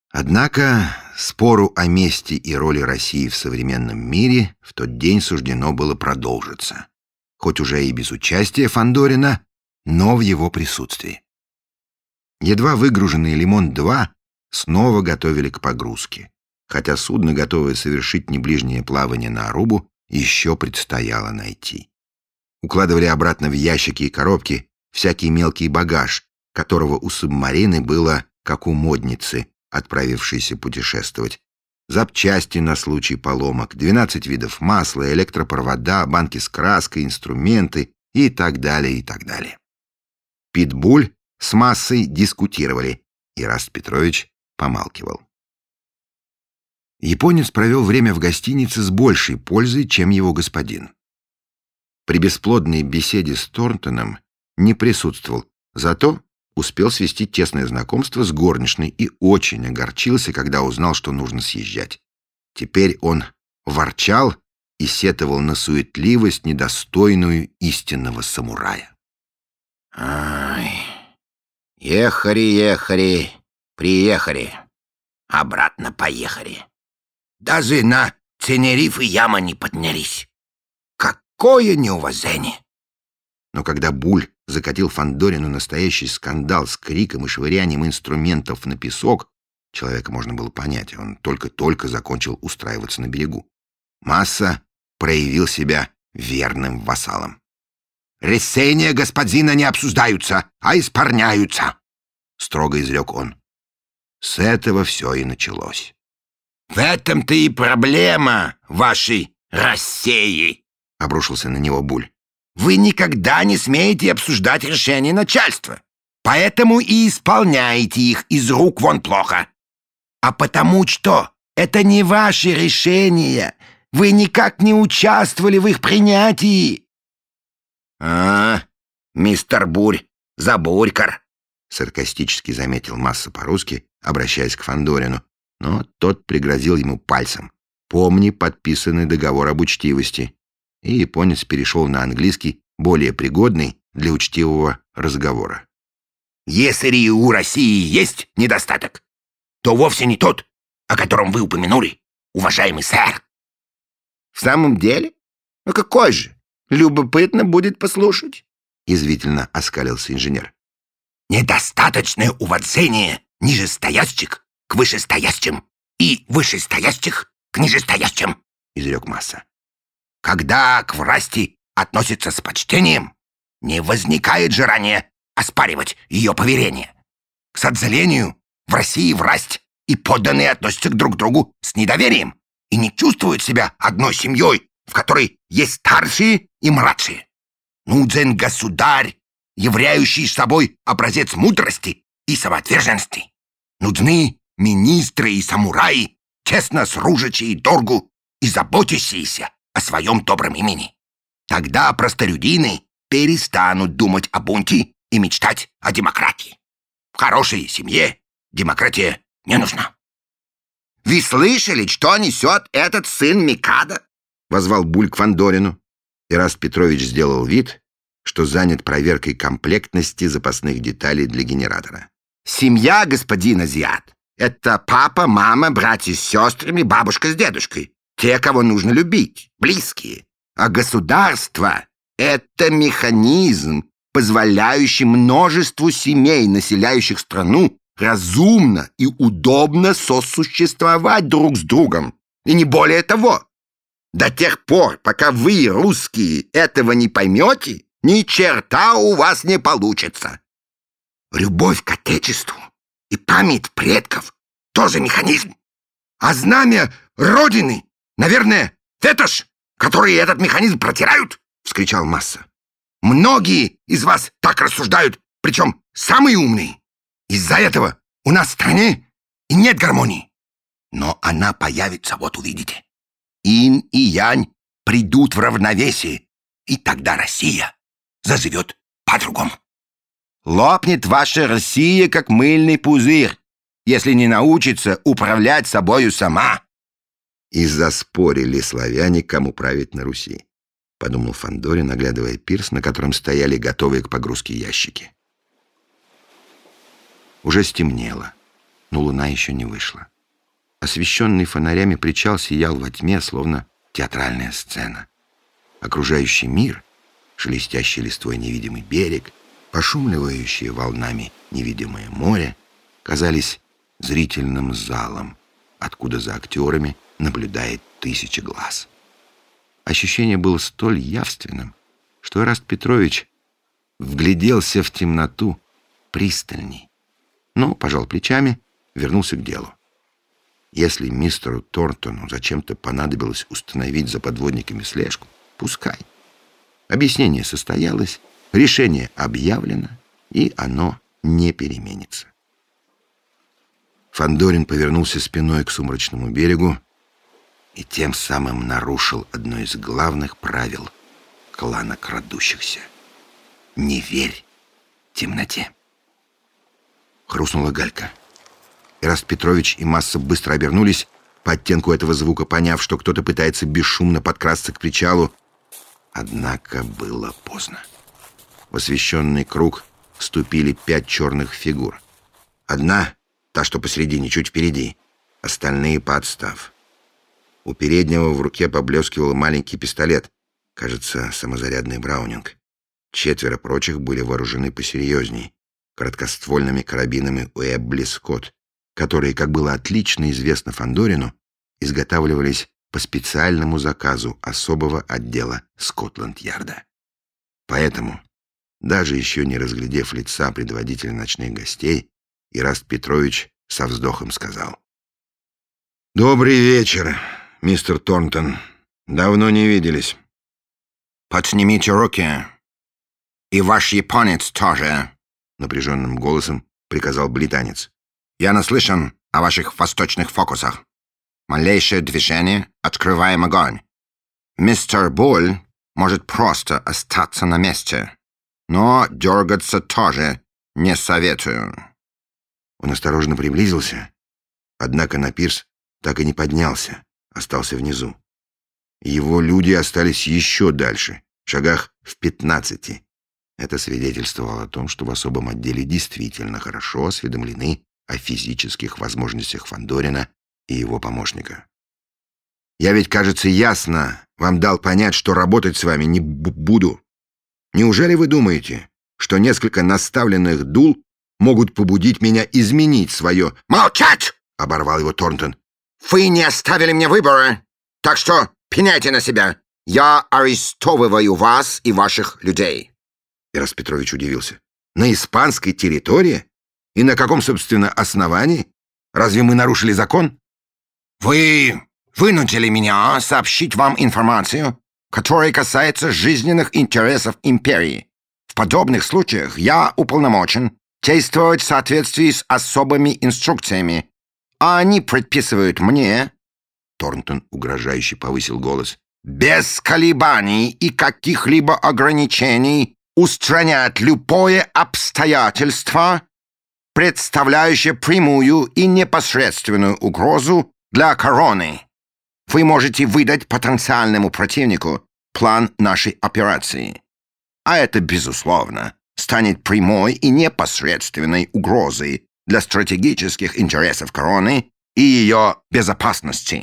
Однако спору о месте и роли России в современном мире в тот день суждено было продолжиться, хоть уже и без участия Фандорина, но в его присутствии. Едва выгруженный «Лимон-2» снова готовили к погрузке, хотя судно, готовое совершить неближнее плавание на Арубу, еще предстояло найти. Укладывали обратно в ящики и коробки всякий мелкий багаж, которого у субмарины было, как у модницы, отправившейся путешествовать. Запчасти на случай поломок, 12 видов масла, электропровода, банки с краской, инструменты и так далее, и так далее. Питбуль с Массой дискутировали, и Ираст Петрович помалкивал. Японец провел время в гостинице с большей пользой, чем его господин. При бесплодной беседе с Торнтоном не присутствовал, зато успел свести тесное знакомство с горничной и очень огорчился, когда узнал, что нужно съезжать. Теперь он ворчал и сетовал на суетливость, недостойную истинного самурая. Ай, ехали, приехали, обратно поехали. Даже на Тенерифе яма не поднялись. Какое неуважение! Но когда Буль закатил Фандорину настоящий скандал с криком и швырянием инструментов на песок, человека можно было понять, он только-только закончил устраиваться на берегу, Масса проявил себя верным вассалом. «Решения господина не обсуждаются, а исполняются», — строго изрек он. С этого все и началось. «В этом-то и проблема вашей России», — обрушился на него Буль. «Вы никогда не смеете обсуждать решения начальства, поэтому и исполняете их из рук вон плохо. А потому что это не ваши решения, вы никак не участвовали в их принятии». Мистер Бурь, забурькар», — саркастически заметил Масса по-русски, обращаясь к Фандорину, но тот пригрозил ему пальцем. «Помни подписанный договор об учтивости». И японец перешел на английский, более пригодный для учтивого разговора. «Если у России есть недостаток, то вовсе не тот, о котором вы упомянули, уважаемый сэр». «В самом деле? Ну какой же? Любопытно будет послушать», — язвительно оскалился инженер. «Недостаточное уважение нижестоящих к вышестоящим и вышестоящих к нижестоящим», — изрек Масса. «Когда к власти относятся с почтением, не возникает желания оспаривать ее поверение. К сожалению, в России власть и подданные относятся друг к другу с недоверием и не чувствуют себя одной семьей, в которой есть старшие и младшие. Нужен государь, являющий собой образец мудрости и самоотверженности. Нужны министры и самураи, честно служащие долгу и заботящиеся о своем добром имени. Тогда простолюдины перестанут думать о бунте и мечтать о демократии. В хорошей семье демократия не нужна». «Вы слышали, что несет этот сын Микадо?» — возвал Буль к Фандорину. Ираст Петрович сделал вид, что занят проверкой комплектности запасных деталей для генератора. «Семья, господин азиат, это папа, мама, братья с сестрами, бабушка с дедушкой. Те, кого нужно любить, близкие. А государство — это механизм, позволяющий множеству семей, населяющих страну, разумно и удобно сосуществовать друг с другом. И не более того. До тех пор, пока вы, русские, этого не поймете, ни черта у вас не получится. Любовь к Отечеству и память предков — тоже механизм. А знамя Родины, наверное, фетиш, который этот механизм протирают, — вскричал Масса. Многие из вас так рассуждают, причем самые умные. Из-за этого у нас в стране и нет гармонии. Но она появится, вот увидите. Инь и янь придут в равновесие, и тогда Россия заживет по-другому. Лопнет ваша Россия, как мыльный пузырь, если не научится управлять собою сама». И заспорили славяне, кому править на Руси, — подумал Фандорин, оглядывая пирс, на котором стояли готовые к погрузке ящики. Уже стемнело. но луна еще не вышла. Освещенный фонарями причал сиял во тьме, словно театральная сцена. Окружающий мир, шелестящий листвой невидимый берег, пошумливающие волнами невидимое море, казались зрительным залом, откуда за актерами наблюдает тысячи глаз. Ощущение было столь явственным, что Эраст Петрович вгляделся в темноту пристальней, но пожал плечами, вернулся к делу. Если мистеру Торнтону зачем-то понадобилось установить за подводниками слежку, пускай. Объяснение состоялось, решение объявлено, и оно не переменится. Фандорин повернулся спиной к сумрачному берегу и тем самым нарушил одно из главных правил клана крадущихся. Не верь темноте. Хрустнула галька. Эраст Петрович и Масса быстро обернулись, по оттенку этого звука поняв, что кто-то пытается бесшумно подкрасться к причалу. Однако было поздно. В освещенный круг вступили 5 черных фигур. Одна, та, что посередине, чуть впереди, остальные подстав. У переднего в руке поблескивал маленький пистолет, кажется, самозарядный браунинг. 4 прочих были вооружены посерьезней, короткоствольными карабинами Уэбли Скотт, которые, как было отлично известно Фандорину, изготавливались по специальному заказу особого отдела Скотланд-Ярда. Поэтому, даже еще не разглядев лица предводителя ночных гостей, Эраст Петрович со вздохом сказал: «Добрый вечер, мистер Торнтон. Давно не виделись». «Поднимите руки. И ваш японец тоже», — напряженным голосом приказал британец. «Я наслышан о ваших восточных фокусах. Малейшее движение — открываем огонь. Мистер Буль может просто остаться на месте, но дергаться тоже не советую». Он осторожно приблизился, однако на пирс так и не поднялся, остался внизу. Его люди остались еще дальше, в шагах в 15. Это свидетельствовало о том, что в особом отделе действительно хорошо осведомлены о физических возможностях Фандорина и его помощника. «Я ведь, кажется, ясно вам дал понять, что работать с вами не буду. Неужели вы думаете, что несколько наставленных дул могут побудить меня изменить свое...» «Молчать!» — оборвал его Торнтон. «Вы не оставили мне выбора, так что пеняйте на себя. Я арестовываю вас и ваших людей». Эраст Петрович удивился. «На испанской территории? И на каком, собственно, основании? Разве мы нарушили закон?» «Вы вынудили меня сообщить вам информацию, которая касается жизненных интересов империи. В подобных случаях я уполномочен действовать в соответствии с особыми инструкциями, а они предписывают мне...» Торнтон угрожающе повысил голос. «Без колебаний и каких-либо ограничений устранять любое обстоятельство, представляющее прямую и непосредственную угрозу для короны. Вы можете выдать потенциальному противнику план нашей операции. А это, безусловно, станет прямой и непосредственной угрозой для стратегических интересов короны и ее безопасности».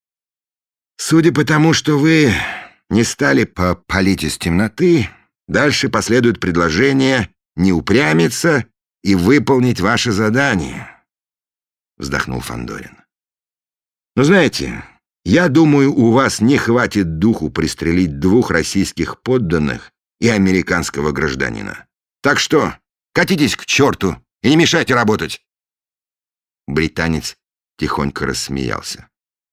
«Судя по тому, что вы не стали палить из темноты, дальше последует предложение не упрямиться и выполнить ваше задание», — вздохнул Фандорин. «Но знаете, я думаю, у вас не хватит духу пристрелить 2 российских подданных и американского гражданина. Так что катитесь к черту и не мешайте работать». Британец тихонько рассмеялся.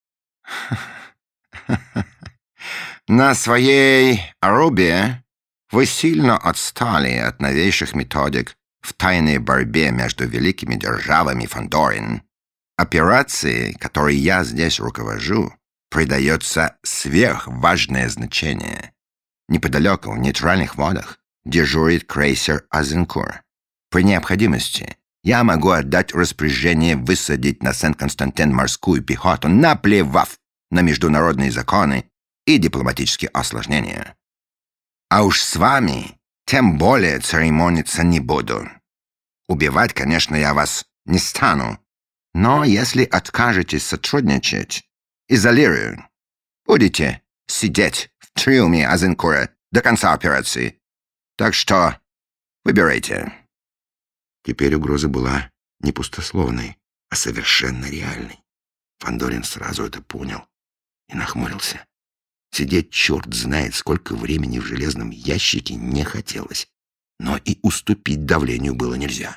«На своей Арубе вы сильно отстали от новейших методик в тайной борьбе между великими державами, Фандорин. Операции, которой я здесь руковожу, придается сверхважное значение. Неподалеку, в нейтральных водах, дежурит крейсер «Азенкур». При необходимости я могу отдать распоряжение высадить на Сен-Константин морскую пехоту, наплевав на международные законы и дипломатические осложнения. А уж с вами тем более церемониться не буду. Убивать, конечно, я вас не стану, Но если откажетесь сотрудничать, изолирую. Будете сидеть в трюме Азенкура до конца операции. Так что выбирайте». Теперь угроза была не пустословной, а совершенно реальной. Фандорин сразу это понял и нахмурился. Сидеть черт знает сколько времени в железном ящике не хотелось, но и уступить давлению было нельзя.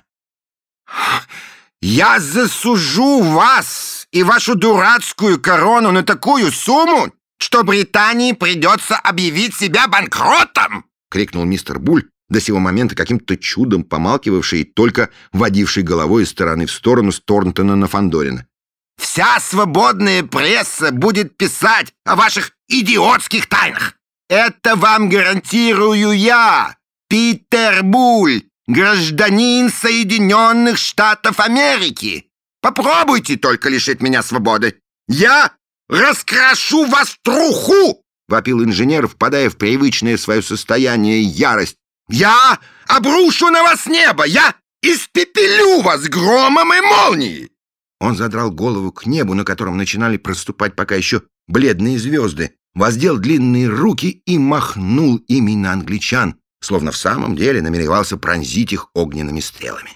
«Я засужу вас и вашу дурацкую корону на такую сумму, что Британии придется объявить себя банкротом!» — крикнул мистер Буль, до сего момента каким-то чудом помалкивавший и только водивший головой из стороны в сторону с Торнтона на Фандорина. «Вся свободная пресса будет писать о ваших идиотских тайнах! Это вам гарантирую я, Питер Буль, гражданин Соединенных Штатов Америки! Попробуйте только лишить меня свободы! Я раскрошу вас в труху!» — вопил инженер, впадая в привычное свое состояние ярость. «Я обрушу на вас небо! Я испепелю вас громом и молнией!» Он задрал голову к небу, на котором начинали проступать пока еще бледные звезды, воздел длинные руки и махнул ими на англичан, словно в самом деле намеревался пронзить их огненными стрелами.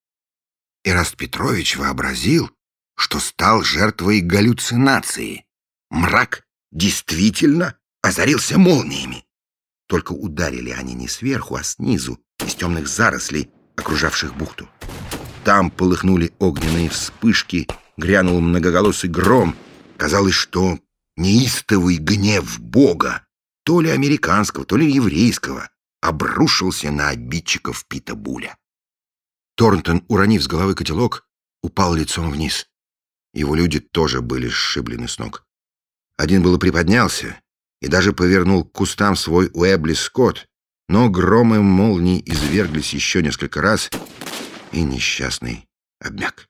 Ираст Петрович вообразил, что стал жертвой галлюцинации. Мрак действительно озарился молниями. Только ударили они не сверху, а снизу, из темных зарослей, окружавших бухту. Там полыхнули огненные вспышки, грянул многоголосый гром. Казалось, что неистовый гнев Бога, то ли американского, то ли еврейского, обрушился на обидчиков Пита Буля. Торнтон, уронив с головы котелок, упал лицом вниз. Его люди тоже были сшиблены с ног. Один было приподнялся и даже повернул к кустам свой Уэбли Скотт, но громы молний изверглись еще несколько раз, и несчастный обмяк.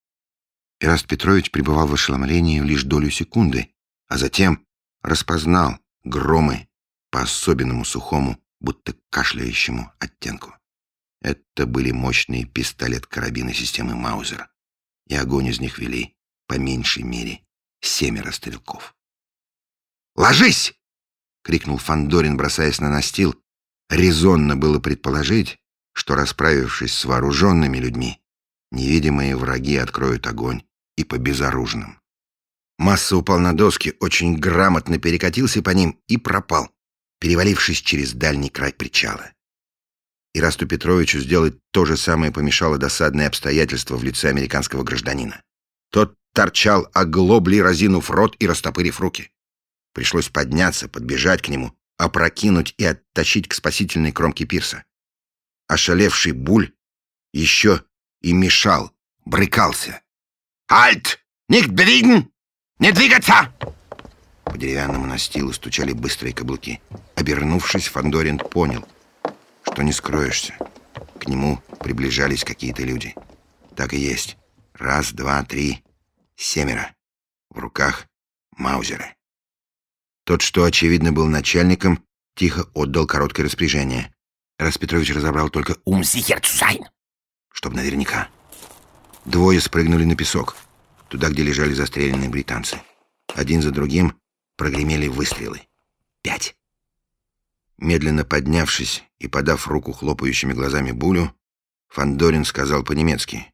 Ираст Петрович пребывал в ошеломлении лишь долю секунды, а затем распознал громы по особенному сухому, будто кашляющему оттенку. Это были мощные пистолет-карабины системы Маузер, и огонь из них вели, по меньшей мере, 7 стрелков. «Ложись!» — крикнул Фандорин, бросаясь на настил. Резонно было предположить, что, расправившись с вооруженными людьми, невидимые враги откроют огонь и по безоружным. Масса упал на доски, очень грамотно перекатился по ним и пропал, перевалившись через дальний край причала. Ирасту Петровичу сделать то же самое помешало досадное обстоятельство в лице американского гражданина. Тот торчал оглоблей, разинув рот и растопырив руки. Пришлось подняться, подбежать к нему, опрокинуть и оттащить к спасительной кромке пирса. Ошалевший Буль еще и мешал, брыкался. «Альт! Nicht bewegen! Не двигаться!» По деревянному настилу стучали быстрые каблуки. Обернувшись, Фандорин понял, что не скроешься. К нему приближались какие-то люди. Так и есть. 1, 2, 3, 7. В руках маузеры. Тот, что, очевидно, был начальником, тихо отдал короткое распоряжение. Ираст Петрович разобрал только «Sicher zu sein», чтоб наверняка. Двое спрыгнули на песок, туда, где лежали застреленные британцы. Один за другим прогремели выстрелы. 5. Медленно поднявшись и подав руку хлопающими глазами Булю, Фандорин сказал по-немецки: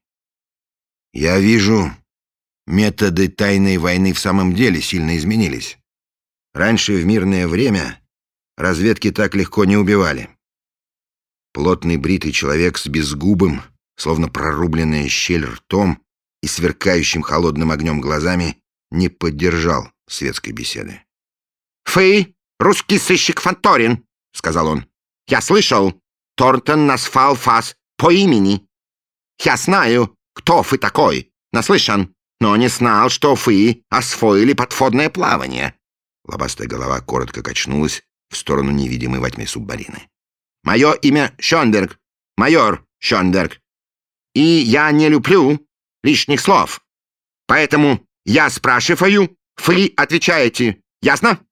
«Я вижу, методы тайной войны в самом деле сильно изменились. Раньше, в мирное время, разведки так легко не убивали». Плотный бритый человек с безгубым, словно прорубленная щель ртом и сверкающим холодным огнем глазами, не поддержал светской беседы. «Вы, русский сыщик Фандорин», — сказал он. «Я слышал, Торнтон назвал вас по имени. Я знаю, кто вы такой, наслышан, но не знал, что вы освоили подводное плавание». Лобастая голова коротко качнулась в сторону невидимой во тьме субмарины. «Мое имя Шонберг, майор Шонберг, и я не люблю лишних слов. Поэтому я спрашиваю, вы отвечаете. Ясно?»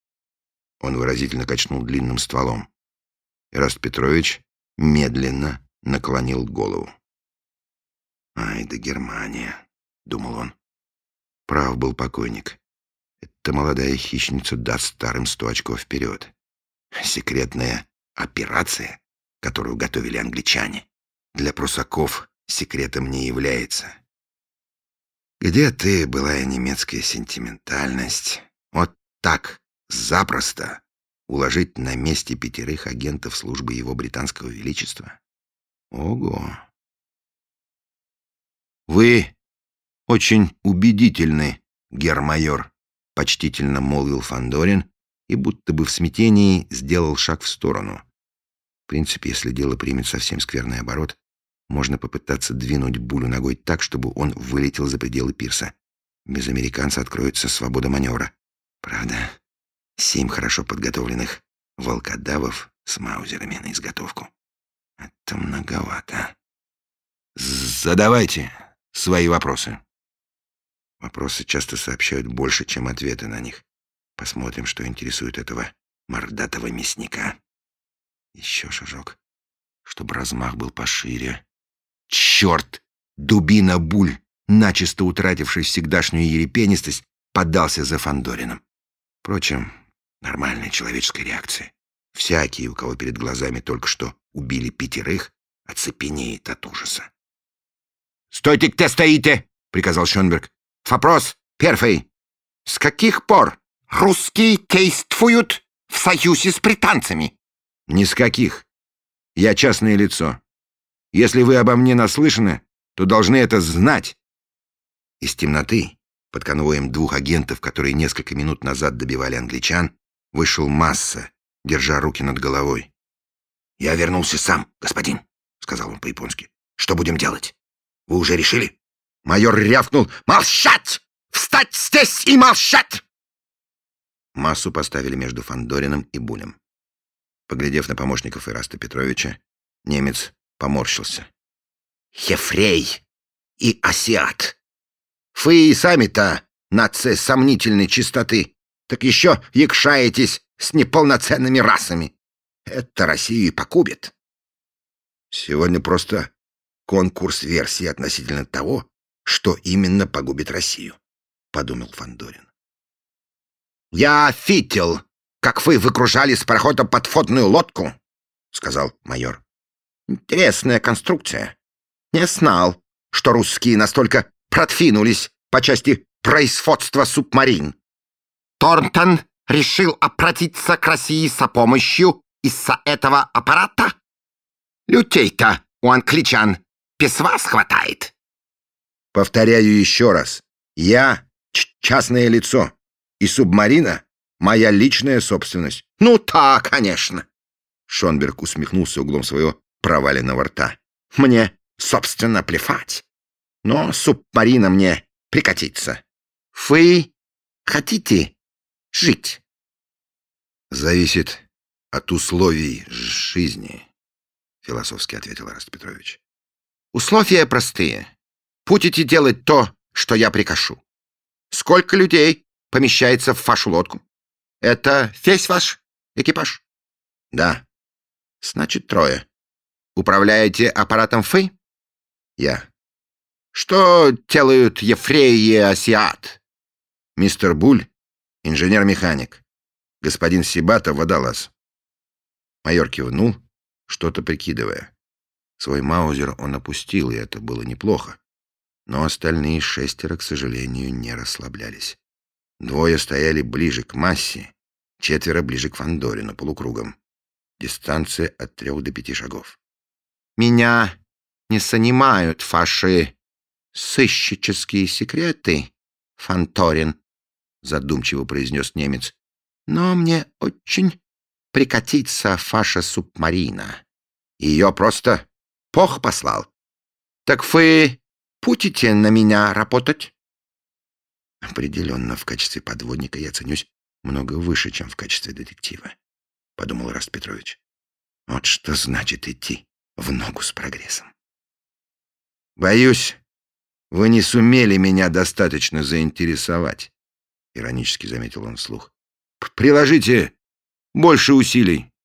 Он выразительно качнул длинным стволом. Ираст Петрович медленно наклонил голову. «Ай да Германия! думал он. Прав был покойник. Эта молодая хищница даст старым 100 очков вперед. Секретная операция, которую готовили англичане, для прусаков секретом не является. Где ты, былая немецкая сентиментальность? Вот так, запросто, уложить на месте 5 агентов службы его британского величества? Ого! Вы очень убедительны, герр-майор, почтительно молвил Фандорин и будто бы в смятении сделал шаг в сторону. В принципе, если дело примет совсем скверный оборот, можно попытаться двинуть Булю ногой так, чтобы он вылетел за пределы пирса. Без американца откроется свобода маневра. Правда, 7 хорошо подготовленных волкодавов с маузерами на изготовку. Это многовато. Задавайте свои вопросы. Вопросы часто сообщают больше, чем ответы на них. Посмотрим, что интересует этого мордатого мясника. Еще шажок, чтобы размах был пошире. Черт! Дубина Буль, начисто утративший всегдашнюю ерепенистость, подался за Фандорином. Впрочем, нормальная человеческая реакция. Всякий, у кого перед глазами только что убили 5, оцепенеет от ужаса. «Стойте, где стоите!» — приказал Шонберг. «Вопрос первый. С каких пор русские действуют в союзе с британцами?» «Ни с каких. Я частное лицо. Если вы обо мне наслышаны, то должны это знать». Из темноты, под конвоем 2 агентов, которые несколько минут назад добивали англичан, вышел Масса, держа руки над головой. «Я вернулся сам, господин», — сказал он по-японски. «Что будем делать? Вы уже решили?» Майор рявкнул: «Молчать! Встать здесь и молчать!» Массу поставили между Фандорином и Булем. Поглядев на помощников Ираста Петровича, немец поморщился. «Ефрей и асиат! Вы и сами-то нация сомнительной чистоты, так еще якшаетесь с неполноценными расами. Это Россию и погубит». Сегодня просто конкурс версий относительно того, что именно погубит Россию, подумал Фандорин. «Я видел, как вы выгружали с парохода подводную лодку», — сказал майор. «Интересная конструкция. Не знал, что русские настолько продвинулись по части производства субмарин. Торнтон решил обратиться к России за помощью из-за этого аппарата? Людей-то у англичан без вас хватает». «Повторяю еще раз. Я частное лицо, и субмарина — моя личная собственность». «Ну да, конечно». Шонберг усмехнулся углом своего проваленного рта. «Мне, собственно, плевать. Но субмарина мне прикатится. Вы хотите жить?» «Зависит от условий жизни», — философски ответил Ираст Петрович. «Условия простые. Будете делать то, что я прикажу. Сколько людей помещается в вашу лодку? Это весь ваш экипаж?» «Да». «Значит, 3. Управляете аппаратом вы?» «Я». «Что делают Ефрей и асиат?» «Мистер Буль — инженер-механик. Господин Сибата — водолаз». Майор кивнул, что-то прикидывая. Свой маузер он опустил, и это было неплохо. Но остальные 6, к сожалению, не расслаблялись. 2 стояли ближе к Массе, 4 ближе к Фандорину полукругом. Дистанция от 3 до 5 шагов. «Меня не занимают ваши сыщические секреты, Фандорин», — задумчиво произнес немец. «Но мне очень прикатится ваша субмарина. Ее просто Бог послал. Так вы будете на меня работать?» «Определенно, в качестве подводника я ценюсь много выше, чем в качестве детектива», — подумал Ираст Петрович. «Вот что значит идти в ногу с прогрессом». «Боюсь, вы не сумели меня достаточно заинтересовать», — иронически заметил он вслух. «Приложите больше усилий».